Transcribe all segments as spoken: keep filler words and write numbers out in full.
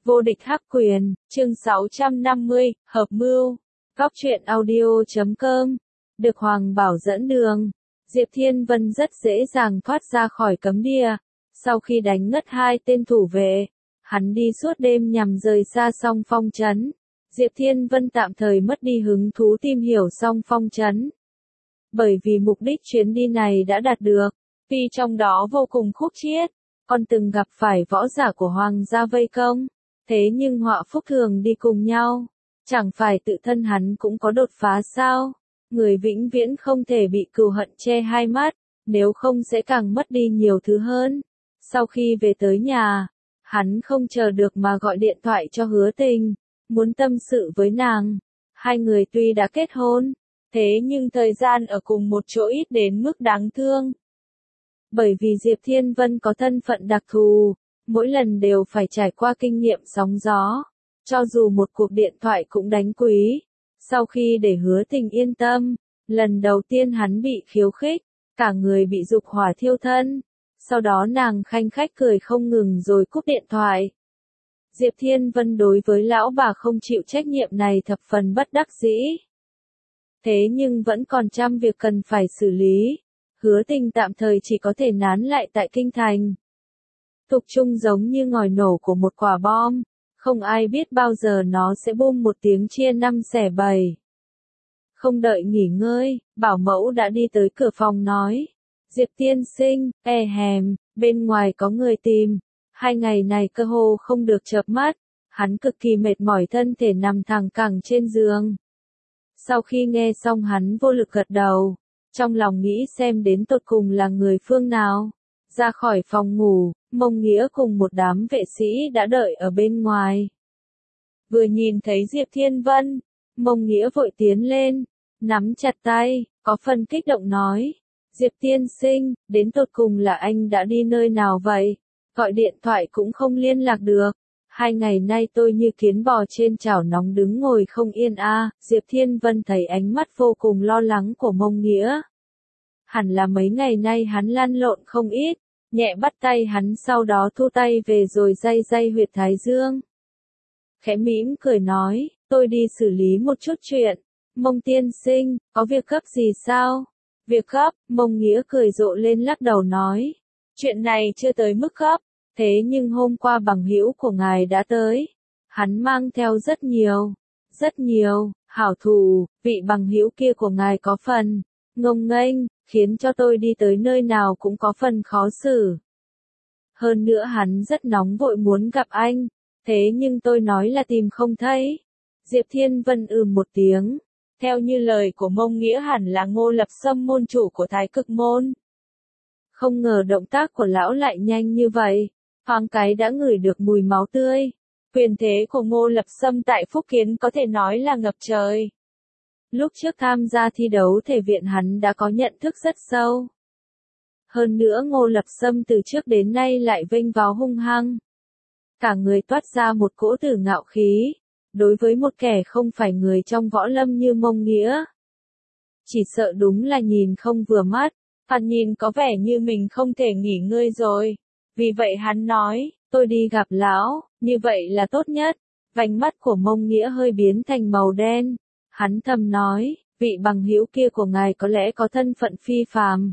Vô địch hắc quyền, chương sáu trăm năm mươi, hợp mưu. Góc truyện audio chấm com. Được Hoàng Bảo dẫn đường, Diệp Thiên Vân rất dễ dàng thoát ra khỏi cấm địa. Sau khi đánh ngất hai tên thủ vệ, hắn đi suốt đêm nhằm rời xa Song Phong trấn. Diệp Thiên Vân tạm thời mất đi hứng thú tìm hiểu Song Phong trấn. Bởi vì mục đích chuyến đi này đã đạt được, tuy trong đó vô cùng khúc chiết, còn từng gặp phải võ giả của Hoàng gia vây công. Thế nhưng họa phúc thường đi cùng nhau, chẳng phải tự thân hắn cũng có đột phá sao? Người vĩnh viễn không thể bị cừu hận che hai mắt, nếu không sẽ càng mất đi nhiều thứ hơn. Sau khi về tới nhà, hắn không chờ được mà gọi điện thoại cho Hứa Tình, muốn tâm sự với nàng. Hai người tuy đã kết hôn, thế nhưng thời gian ở cùng một chỗ ít đến mức đáng thương. Bởi vì Diệp Thiên Vân có thân phận đặc thù, mỗi lần đều phải trải qua kinh nghiệm sóng gió, cho dù một cuộc điện thoại cũng đánh quý. Sau khi để Hứa Tình yên tâm, lần đầu tiên hắn bị khiêu khích, cả người bị dục hỏa thiêu thân. Sau đó nàng khanh khách cười không ngừng rồi cúp điện thoại. Diệp Thiên Vân đối với lão bà không chịu trách nhiệm này thập phần bất đắc dĩ. Thế nhưng vẫn còn trăm việc cần phải xử lý. Hứa Tình tạm thời chỉ có thể nán lại tại kinh thành. Tục chung giống như ngòi nổ của một quả bom, không ai biết bao giờ nó sẽ bum một tiếng chia năm xẻ bảy. Không đợi nghỉ ngơi, bảo mẫu đã đi tới cửa phòng nói. Diệp tiên sinh, e hèm, bên ngoài có người tìm. Hai ngày này cơ hồ không được chợp mắt, hắn cực kỳ mệt mỏi thân thể nằm thẳng cẳng trên giường. Sau khi nghe xong hắn vô lực gật đầu, trong lòng nghĩ xem đến tột cùng là người phương nào. Ra khỏi phòng ngủ, Mông Nghĩa cùng một đám vệ sĩ đã đợi ở bên ngoài. Vừa nhìn thấy Diệp Thiên Vân, Mông Nghĩa vội tiến lên, nắm chặt tay, có phần kích động nói. Diệp tiên sinh, đến tột cùng là anh đã đi nơi nào vậy? Gọi điện thoại cũng không liên lạc được. Hai ngày nay tôi như kiến bò trên chảo nóng đứng ngồi không yên a. À. Diệp Thiên Vân thấy ánh mắt vô cùng lo lắng của Mông Nghĩa. Hẳn là mấy ngày nay hắn lăn lộn không ít. Nhẹ bắt tay hắn sau đó thu tay về rồi day day huyệt thái dương. Khẽ mỉm cười nói, tôi đi xử lý một chút chuyện. Mông tiên sinh, có việc gấp gì sao? Việc gấp, Mông Nghĩa cười rộ lên lắc đầu nói. Chuyện này chưa tới mức gấp, thế nhưng hôm qua bằng hữu của ngài đã tới. Hắn mang theo rất nhiều, rất nhiều, hảo thủ, vị bằng hữu kia của ngài có phần ngông nghênh, khiến cho tôi đi tới nơi nào cũng có phần khó xử. Hơn nữa hắn rất nóng vội muốn gặp anh, thế nhưng tôi nói là tìm không thấy. Diệp Thiên Vân ừ một tiếng, theo như lời của Mông Nghĩa hẳn là Ngô Lập Sâm môn chủ của Thái Cực môn. Không ngờ động tác của lão lại nhanh như vậy, thoáng cái đã ngửi được mùi máu tươi. Quyền thế của Ngô Lập Sâm tại Phúc Kiến có thể nói là ngập trời. Lúc trước tham gia thi đấu thể viện hắn đã có nhận thức rất sâu. Hơn nữa Ngô Lập Sâm từ trước đến nay lại vênh váo hung hăng. Cả người toát ra một cỗ tử ngạo khí, đối với một kẻ không phải người trong võ lâm như Mông Nghĩa. Chỉ sợ đúng là nhìn không vừa mắt, hắn nhìn có vẻ như mình không thể nghỉ ngơi rồi. Vì vậy hắn nói, tôi đi gặp lão, như vậy là tốt nhất. Vành mắt của Mông Nghĩa hơi biến thành màu đen. Hắn thầm nói, vị bằng hữu kia của ngài có lẽ có thân phận phi phàm.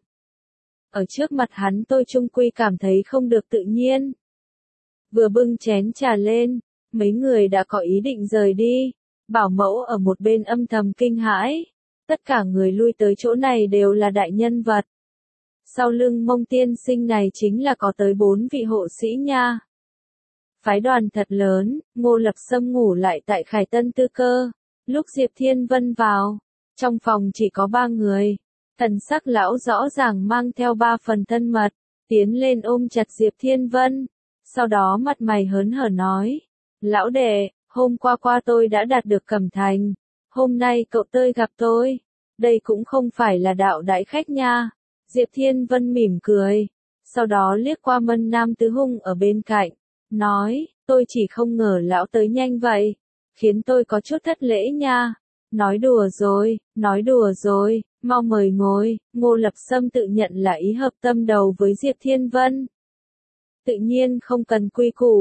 Ở trước mặt hắn tôi chung quy cảm thấy không được tự nhiên. Vừa bưng chén trà lên, mấy người đã có ý định rời đi. Bảo mẫu ở một bên âm thầm kinh hãi. Tất cả người lui tới chỗ này đều là đại nhân vật. Sau lưng Mông tiên sinh này chính là có tới bốn vị hộ sĩ nha. Phái đoàn thật lớn, Ngô Lập Sâm ngủ lại tại Khải Tân Tư Cơ. Lúc Diệp Thiên Vân vào, trong phòng chỉ có ba người. Thần sắc lão rõ ràng mang theo ba phần thân mật, tiến lên ôm chặt Diệp Thiên Vân. Sau đó mặt mày hớn hở nói, lão đệ, hôm qua qua tôi đã đạt được Cẩm Thành. Hôm nay cậu tới gặp tôi, đây cũng không phải là đạo đại khách nha. Diệp Thiên Vân mỉm cười, sau đó liếc qua Mân Nam Tứ Hung ở bên cạnh, nói, tôi chỉ không ngờ lão tới nhanh vậy, khiến tôi có chút thất lễ nha. Nói đùa rồi, nói đùa rồi, mau mời ngồi. Ngô Lập Sâm tự nhận là ý hợp tâm đầu với Diệp Thiên Vân. Tự nhiên không cần quy củ,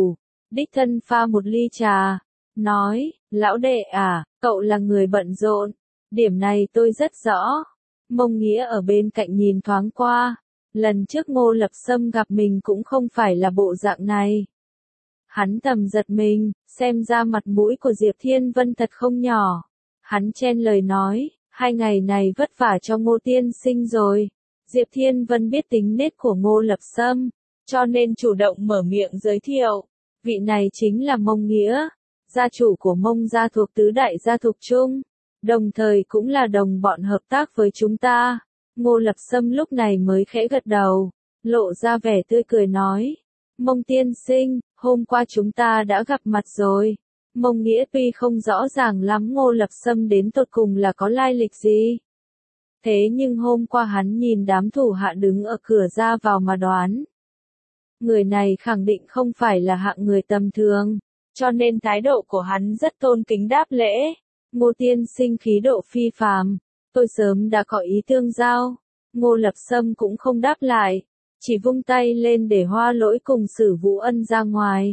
đích thân pha một ly trà, nói, lão đệ à, cậu là người bận rộn, điểm này tôi rất rõ. Mông Nghĩa ở bên cạnh nhìn thoáng qua, lần trước Ngô Lập Sâm gặp mình cũng không phải là bộ dạng này. Hắn thầm giật mình, xem ra mặt mũi của Diệp Thiên Vân thật không nhỏ. Hắn chen lời nói, hai ngày này vất vả cho Ngô tiên sinh rồi. Diệp Thiên Vân biết tính nết của Ngô Lập Sâm, cho nên chủ động mở miệng giới thiệu. Vị này chính là Mông Nghĩa, gia chủ của Mông gia thuộc tứ đại gia thuộc chung, đồng thời cũng là đồng bọn hợp tác với chúng ta. Ngô Lập Sâm lúc này mới khẽ gật đầu, lộ ra vẻ tươi cười nói, Mông tiên sinh, hôm qua chúng ta đã gặp mặt rồi. Mông Nghĩa tuy không rõ ràng lắm Ngô Lập Sâm đến tột cùng là có lai lịch gì. Thế nhưng hôm qua hắn nhìn đám thủ hạ đứng ở cửa ra vào mà đoán. Người này khẳng định không phải là hạng người tầm thường, cho nên thái độ của hắn rất tôn kính đáp lễ. Ngô tiên sinh khí độ phi phàm, tôi sớm đã có ý tương giao. Ngô Lập Sâm cũng không đáp lại, chỉ vung tay lên để Hoa Lỗi cùng Sử Vũ Ân ra ngoài.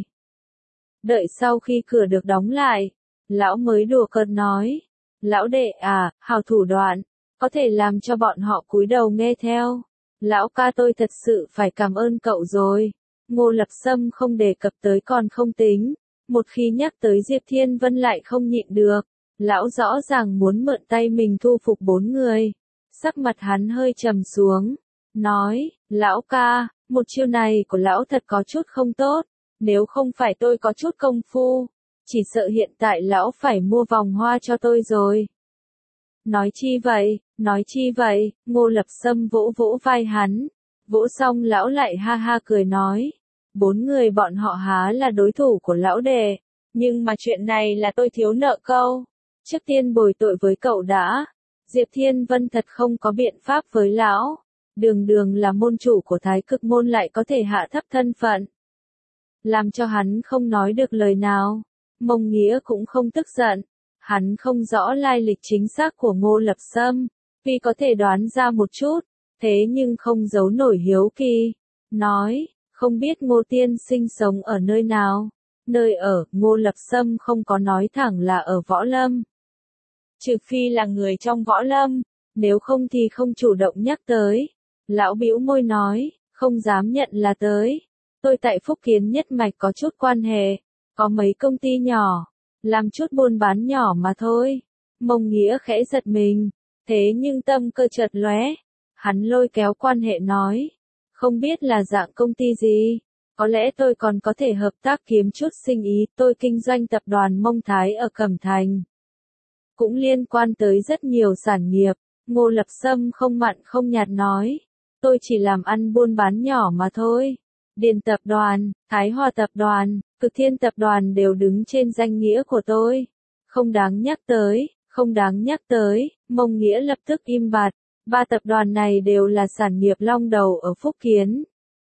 Đợi sau khi cửa được đóng lại, lão mới đùa cợt nói, lão đệ à, hào thủ đoạn, có thể làm cho bọn họ cúi đầu nghe theo. Lão ca tôi thật sự phải cảm ơn cậu rồi. Ngô Lập Sâm không đề cập tới còn không tính, một khi nhắc tới Diệp Thiên Vân lại không nhịn được. Lão rõ ràng muốn mượn tay mình thu phục bốn người. Sắc mặt hắn hơi trầm xuống, nói, lão ca, một chiêu này của lão thật có chút không tốt, nếu không phải tôi có chút công phu, chỉ sợ hiện tại lão phải mua vòng hoa cho tôi rồi. Nói chi vậy, nói chi vậy, Ngô Lập Sâm vỗ vỗ vai hắn, vỗ xong lão lại ha ha cười nói, bốn người bọn họ há là đối thủ của lão đệ, nhưng mà chuyện này là tôi thiếu nợ câu. Trước tiên bồi tội với cậu đã. Diệp Thiên Vân thật không có biện pháp với lão. Đường đường là môn chủ của Thái Cực môn lại có thể hạ thấp thân phận, làm cho hắn không nói được lời nào. Mông Nghĩa cũng không tức giận. Hắn không rõ lai lịch chính xác của Ngô Lập Sâm, vì có thể đoán ra một chút, thế nhưng không giấu nổi hiếu kỳ. Nói, không biết Ngô tiên sinh sống ở nơi nào. Nơi ở, Ngô Lập Sâm không có nói thẳng là ở Võ Lâm. Trừ phi là người trong Võ Lâm, nếu không thì không chủ động nhắc tới. Lão bĩu môi nói, không dám nhận là tới. Tôi tại Phúc Kiến nhất mạch có chút quan hệ, có mấy công ty nhỏ, làm chút buôn bán nhỏ mà thôi. Mông Nghĩa khẽ giật mình, thế nhưng tâm cơ chợt lóe, hắn lôi kéo quan hệ nói, không biết là dạng công ty gì, có lẽ tôi còn có thể hợp tác kiếm chút sinh ý. Tôi kinh doanh tập đoàn Mông Thái ở Cẩm Thành, cũng liên quan tới rất nhiều sản nghiệp. Ngô Lập Sâm không mặn không nhạt nói, tôi chỉ làm ăn buôn bán nhỏ mà thôi. Điền tập đoàn, Thái Hòa tập đoàn, Cực Thiên tập đoàn đều đứng trên danh nghĩa của tôi. Không đáng nhắc tới, không đáng nhắc tới. Mông Nghĩa lập tức im bặt. Ba tập đoàn này đều là sản nghiệp long đầu ở Phúc Kiến.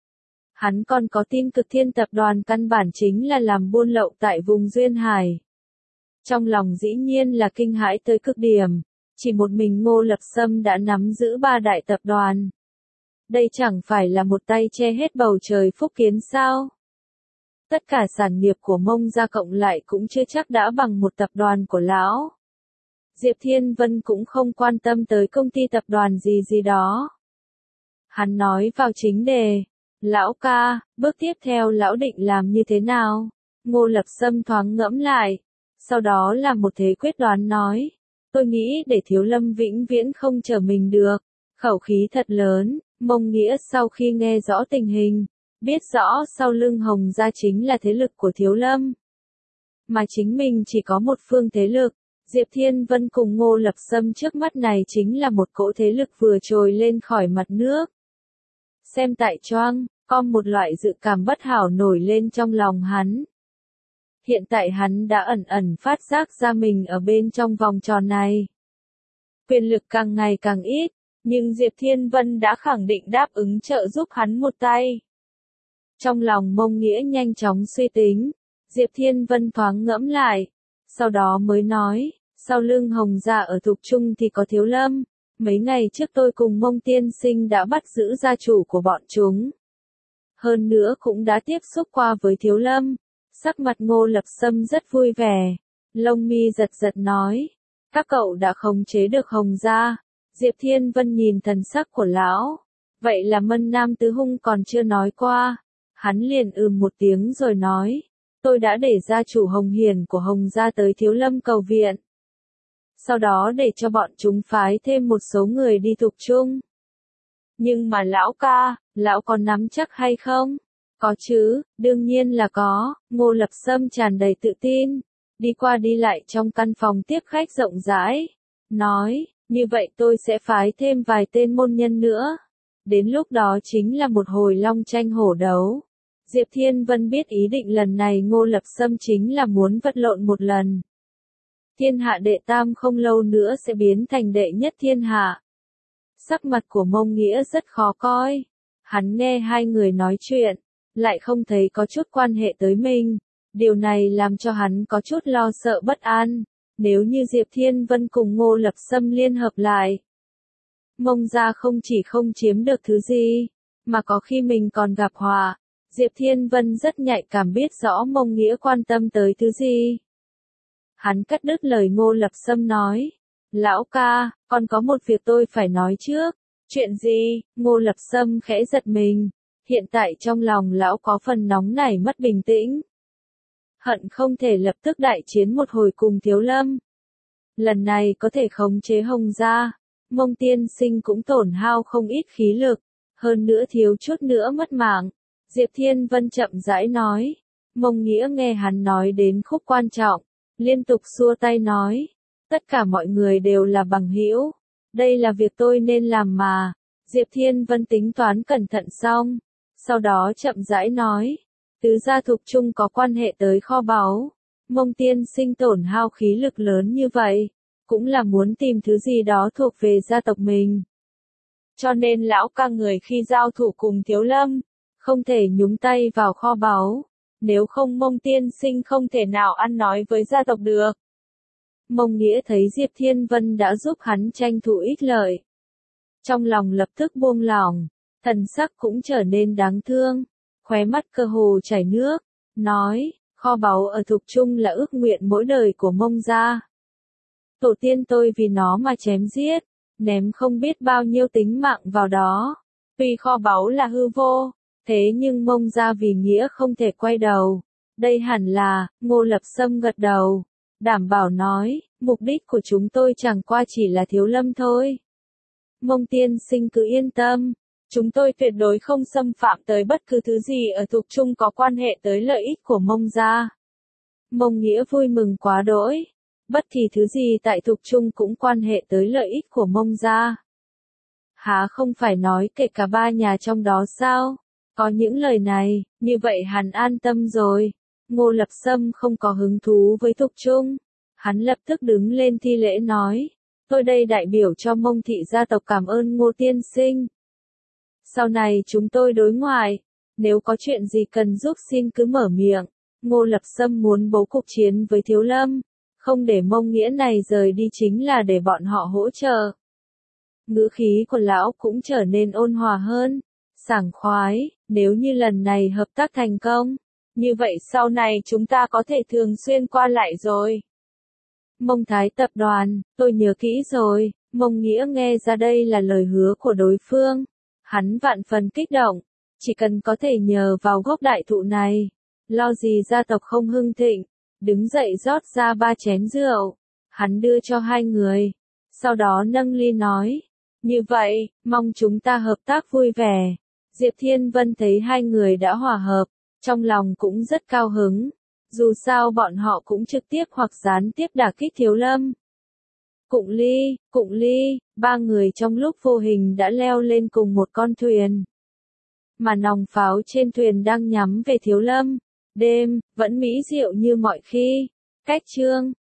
Hắn còn có tin Cực Thiên tập đoàn căn bản chính là làm buôn lậu tại vùng Duyên Hải. Trong lòng dĩ nhiên là kinh hãi tới cực điểm. Chỉ một mình Ngô Lập Sâm đã nắm giữ ba đại tập đoàn. Đây chẳng phải là một tay che hết bầu trời Phúc Kiến sao? Tất cả sản nghiệp của Mông gia cộng lại cũng chưa chắc đã bằng một tập đoàn của lão. Diệp Thiên Vân cũng không quan tâm tới công ty tập đoàn gì gì đó. Hắn nói vào chính đề. Lão ca, bước tiếp theo lão định làm như thế nào? Ngô Lập Sâm thoáng ngẫm lại. Sau đó là một thế quyết đoán nói. Tôi nghĩ để Thiếu Lâm vĩnh viễn không trở mình được. Khẩu khí thật lớn. Mông Nghĩa sau khi nghe rõ tình hình, biết rõ sau lưng Hồng gia chính là thế lực của Thiếu Lâm, mà chính mình chỉ có một phương thế lực. Diệp Thiên Vân cùng Ngô Lập Sâm trước mắt này chính là một cỗ thế lực vừa trồi lên khỏi mặt nước. Xem tại choang, có một loại dự cảm bất hảo nổi lên trong lòng hắn. Hiện tại hắn đã ẩn ẩn phát giác ra mình ở bên trong vòng tròn này. Quyền lực càng ngày càng ít, nhưng Diệp Thiên Vân đã khẳng định đáp ứng trợ giúp hắn một tay. Trong lòng Mông Nghĩa nhanh chóng suy tính, Diệp Thiên Vân thoáng ngẫm lại, sau đó mới nói, sau lưng Hồng gia ở Thục Trung thì có Thiếu Lâm, mấy ngày trước tôi cùng Mông tiên sinh đã bắt giữ gia chủ của bọn chúng. Hơn nữa cũng đã tiếp xúc qua với Thiếu Lâm, Sắc mặt Ngô Lập Sâm rất vui vẻ, lông mi giật giật nói, các cậu đã khống chế được Hồng gia. Diệp Thiên Vân nhìn thần sắc của lão, vậy là Mân Nam Tứ Hung còn chưa nói qua, hắn liền ừm một tiếng rồi nói, tôi đã để gia chủ Hồng Hiển của Hồng gia tới Thiếu Lâm cầu viện. Sau đó để cho bọn chúng phái thêm một số người đi Thục Trung. Nhưng mà lão ca, lão có nắm chắc hay không? Có chứ, đương nhiên là có, Ngô Lập Sâm tràn đầy tự tin, đi qua đi lại trong căn phòng tiếp khách rộng rãi, nói, như vậy tôi sẽ phái thêm vài tên môn nhân nữa. Đến lúc đó chính là một hồi long tranh hổ đấu. Diệp Thiên Vân biết ý định lần này Ngô Lập Sâm chính là muốn vật lộn một lần. Thiên hạ đệ tam không lâu nữa sẽ biến thành đệ nhất thiên hạ. Sắc mặt của Mông Nghĩa rất khó coi. Hắn nghe hai người nói chuyện, lại không thấy có chút quan hệ tới mình. Điều này làm cho hắn có chút lo sợ bất an. Nếu như Diệp Thiên Vân cùng Ngô Lập Sâm liên hợp lại, Mông gia không chỉ không chiếm được thứ gì, mà có khi mình còn gặp họa. Diệp Thiên Vân rất nhạy cảm biết rõ Mông Nghĩa quan tâm tới thứ gì. Hắn cắt đứt lời Ngô Lập Sâm nói, lão ca, còn có một việc tôi phải nói trước. Chuyện gì? Ngô Lập Sâm khẽ giật mình, hiện tại trong lòng lão có phần nóng nảy mất bình tĩnh. Hận không thể lập tức đại chiến một hồi cùng Thiếu Lâm. Lần này có thể khống chế Hồng gia, Mông tiên sinh cũng tổn hao không ít khí lực, hơn nữa thiếu chút nữa mất mạng. Diệp Thiên Vân chậm rãi nói, Mông Nghĩa nghe hắn nói đến khúc quan trọng, liên tục xua tay nói, tất cả mọi người đều là bằng hữu, đây là việc tôi nên làm mà. Diệp Thiên Vân tính toán cẩn thận xong, sau đó chậm rãi nói, tứ gia Thục Trung có quan hệ tới kho báu, Mông tiên sinh tổn hao khí lực lớn như vậy, cũng là muốn tìm thứ gì đó thuộc về gia tộc mình. Cho nên lão ca người khi giao thủ cùng Thiếu Lâm, không thể nhúng tay vào kho báu, nếu không Mông tiên sinh không thể nào ăn nói với gia tộc được. Mông Nghĩa thấy Diệp Thiên Vân đã giúp hắn tranh thủ ích lợi, trong lòng lập tức buông lỏng, thần sắc cũng trở nên đáng thương, khóe mắt cơ hồ chảy nước, nói, kho báu ở Thục Trung là ước nguyện mỗi đời của Mông gia. Tổ tiên tôi vì nó mà chém giết, ném không biết bao nhiêu tính mạng vào đó. Tuy kho báu là hư vô, thế nhưng Mông gia vì nghĩa không thể quay đầu. Đây hẳn là, Ngô Lập Sâm gật đầu, đảm bảo nói, mục đích của chúng tôi chẳng qua chỉ là Thiếu Lâm thôi. Mông tiên sinh cứ yên tâm, chúng tôi tuyệt đối không xâm phạm tới bất cứ thứ gì ở Thục Trung có quan hệ tới lợi ích của Mông gia. Mông Nghĩa vui mừng quá đỗi. Bất kỳ thứ gì tại Thục Trung cũng quan hệ tới lợi ích của Mông gia. Há không phải nói kể cả ba nhà trong đó sao? Có những lời này, như vậy hắn an tâm rồi. Ngô Lập Sâm không có hứng thú với Thục Trung. Hắn lập tức đứng lên thi lễ nói, tôi đây đại biểu cho Mông thị gia tộc cảm ơn Ngô tiên sinh. Sau này chúng tôi đối ngoại, nếu có chuyện gì cần giúp xin cứ mở miệng. Ngô Lập Sâm muốn bố cục chiến với Thiếu Lâm. Không để Mông Nghĩa này rời đi chính là để bọn họ hỗ trợ. Ngữ khí của lão cũng trở nên ôn hòa hơn, sảng khoái, nếu như lần này hợp tác thành công, như vậy sau này chúng ta có thể thường xuyên qua lại rồi. Mông Thái tập đoàn, tôi nhớ kỹ rồi. Mông Nghĩa nghe ra đây là lời hứa của đối phương, hắn vạn phần kích động, chỉ cần có thể nhờ vào gốc đại thụ này, lo gì gia tộc không hưng thịnh. Đứng dậy rót ra ba chén rượu, hắn đưa cho hai người, sau đó nâng ly nói, như vậy, mong chúng ta hợp tác vui vẻ. Diệp Thiên Vân thấy hai người đã hòa hợp, trong lòng cũng rất cao hứng, dù sao bọn họ cũng trực tiếp hoặc gián tiếp đả kích Thiếu Lâm. Cụng ly, cụng ly, ba người trong lúc vô hình đã leo lên cùng một con thuyền. Mà nòng pháo trên thuyền đang nhắm về Thiếu Lâm. Đêm, vẫn mỹ diệu như mọi khi. Cách chương